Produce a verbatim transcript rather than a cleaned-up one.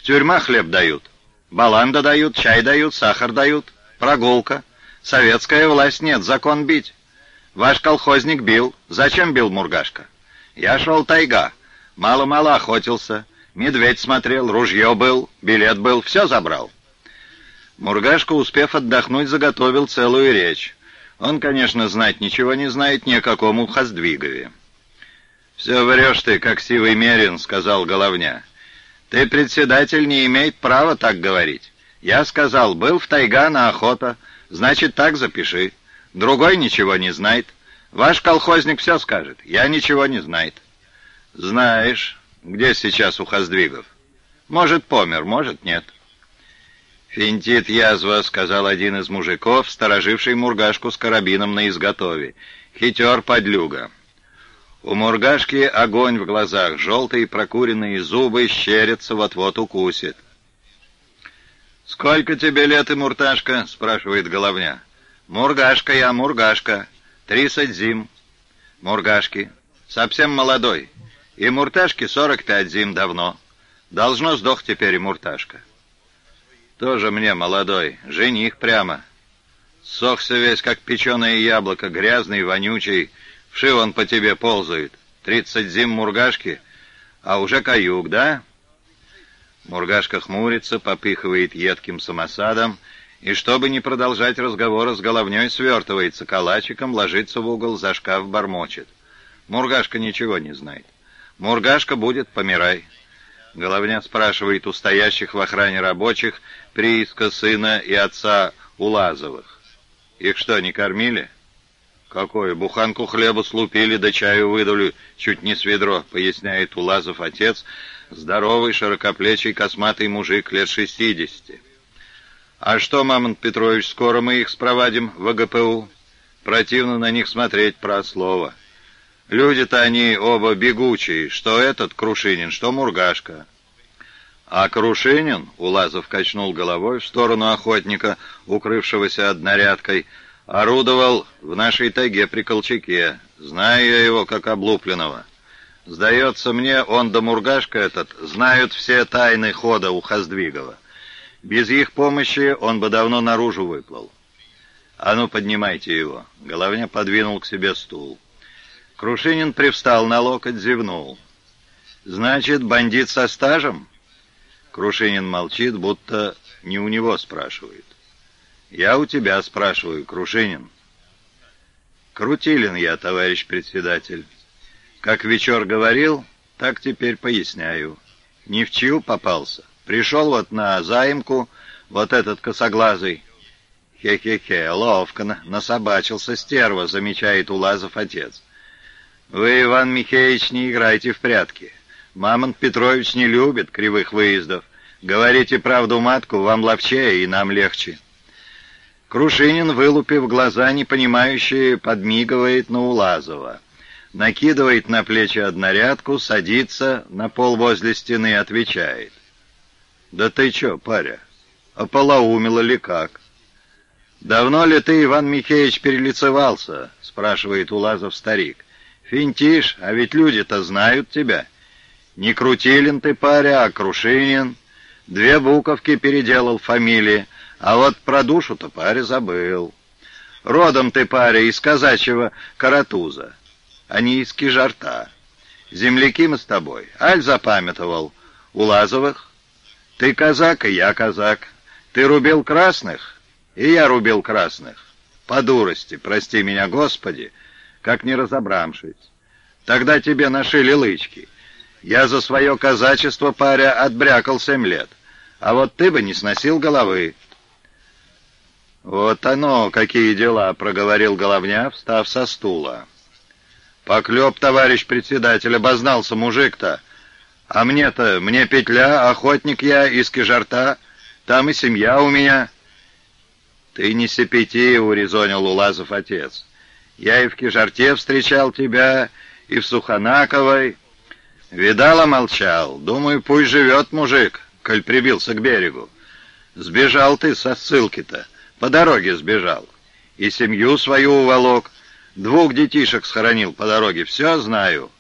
тюрьма хлеб дают, баланда дают, чай дают, сахар дают, прогулка. Советская власть нет, закон бить. Ваш колхозник бил. Зачем бил Мургашка? Я шел тайга, мало-мало охотился, медведь смотрел, ружье был, билет был, все забрал. Мургашка, успев отдохнуть, заготовил целую речь. Он, конечно, знать ничего не знает ни о каком Ухоздвигове. «Все врешь ты, как сивый мерин», — сказал Головня. «Ты, председатель, не имеет права так говорить. Я сказал, был в тайга на охота, значит, так запиши. Другой ничего не знает. Ваш колхозник все скажет, я ничего не знает». «Знаешь, где сейчас Ухоздвигов? Может, помер, может, нет». «Финтит язва», — сказал один из мужиков, стороживший Мургашку с карабином на изготове. «Хитер подлюга». У Мургашки огонь в глазах, желтые прокуренные зубы щерятся, вот-вот укусит. «Сколько тебе лет, и Мурташка?» — спрашивает Головня. «Мургашка я, Мургашка. Тридцать зим». «Мургашки. Совсем молодой. И Мурташке сорок пять зим давно. Должно сдох теперь и Мурташка». «Тоже мне молодой, жених прямо. Сохся весь, как печеное яблоко, грязный, вонючий, вши он по тебе ползает. Тридцать зим Мургашки, а уже каюк, да?» Мургашка хмурится, попыхивает едким самосадом, и, чтобы не продолжать разговора с Головней, свертывается калачиком, ложится в угол, за шкаф бормочет. Мургашка ничего не знает. Мургашка будет, помирай. Головня спрашивает у стоящих в охране рабочих прииска сына и отца Улазовых. «Их что, не кормили?» «Какое? Буханку хлеба слупили, да чаю выдали, чуть не с ведро», — поясняет Улазов отец, здоровый, широкоплечий, косматый мужик лет шестидесяти. «А что, Мамонт Петрович, скоро мы их спровадим в АГПУ? Противно на них смотреть, про слово. Люди-то они оба бегучие, что этот Крушинин, что Мургашка». «А Крушинин?» — Улазов качнул головой в сторону охотника, укрывшегося однорядкой, — орудовал в нашей тайге при Колчаке. Знаю я его, как облупленного. Сдается мне, он да Мургашка этот знают все тайны хода Ухоздвигова. Без их помощи он бы давно наружу выплыл. А ну, поднимайте его». Головня подвинул к себе стул. Крушинин привстал на локоть, зевнул. «Значит, бандит со стажем?» Крушинин молчит, будто не у него спрашивает. «Я у тебя спрашиваю, Крушинин». «Крутилин я, товарищ председатель. Как Вечер говорил, так теперь поясняю. Ни в чью попался. Пришел вот на заимку, вот этот косоглазый». «Хе-хе-хе, ловко насобачился стерва», — замечает Улазов отец. «Вы, Иван Михеевич, не играйте в прятки. Мамонт Петрович не любит кривых выездов. Говорите правду матку, вам ловчее и нам легче». Крушинин, вылупив глаза, непонимающе подмигивает на Улазова. Накидывает на плечи однорядку, садится на пол возле стены, отвечает. «Да ты чё, паря, ополоумела ли как?» «Давно ли ты, Иван Михеевич, перелицевался?» — спрашивает Улазов старик. «Финтишь, а ведь люди-то знают тебя. Не Крутилин ты, паря, а Крушинин. Две буковки переделал фамилии, а вот про душу-то, паря, забыл. Родом ты, паря, из казачьего Каратуза, а не из Кижарта. Земляки мы с тобой, аль запамятовал Улазовых? Ты казак, и я казак. Ты рубил красных, и я рубил красных. По дурости, прости меня, Господи, как не разобравшись. Тогда тебе нашили лычки. Я за свое казачество, паря, отбрякал семь лет, а вот ты бы не сносил головы». «Вот оно, какие дела», — проговорил Головня, встав со стула. «Поклеп, товарищ председатель, обознался мужик-то. А мне-то, мне петля, охотник я из Кижарта, там и семья у меня». «Ты не сепети», — урезонил Улазов отец. «Я и в Кижарте встречал тебя, и в Сухонаковой. Видала, молчал. Думаю, пусть живет мужик, коль прибился к берегу. Сбежал ты со ссылки-то, по дороге сбежал. И семью свою уволок, двух детишек схоронил по дороге, все знаю.